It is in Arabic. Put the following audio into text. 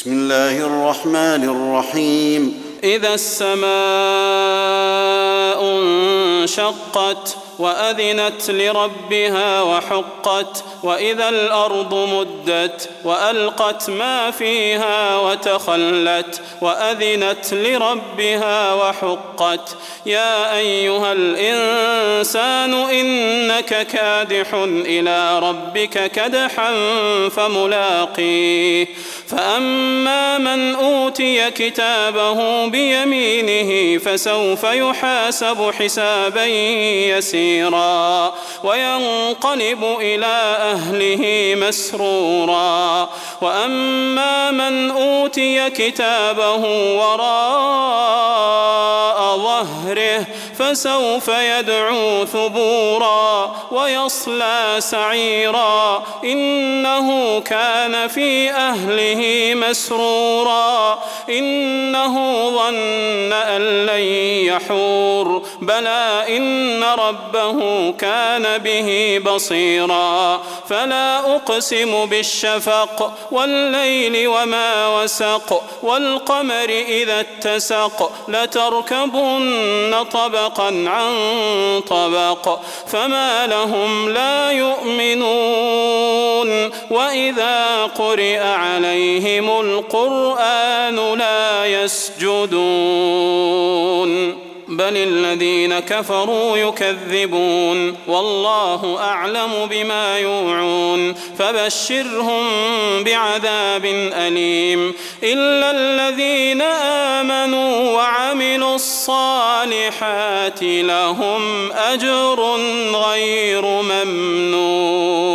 بسم الله الرحمن الرحيم إذا السماء انشقت وأذنت لربها وحقت وإذا الأرض مدت وألقت ما فيها وتخلت وأذنت لربها وحقت يا أيها الإنسان إنك كادح إلى ربك كدحا فملاقيه فأما من أوتي كتابه بيمينه فسوف يحاسب حسابا يسيرا وينقلب إلى أهله مسرورا وأما من أوتي كتابه وراء ظهره فسوف يدعو ثبورا ويصلى سعيرا إنه كان في أهله مسرورا إنه ظن أن لن يحور بلى إن ربه كان به بصيرا فلا أقسم بالشفق والليل وما وسق والقمر إذا اتسق لتركبن طبقا عن طبق فما لهم لا يؤمنون وإذا قرئ عليهم القرآن لا يسجدون بل الذين كفروا يكذبون والله أعلم بما يوعون فبشرهم بعذاب أليم إلا الذين آمنوا وعملوا الصالحات لهم أجر غير ممنون.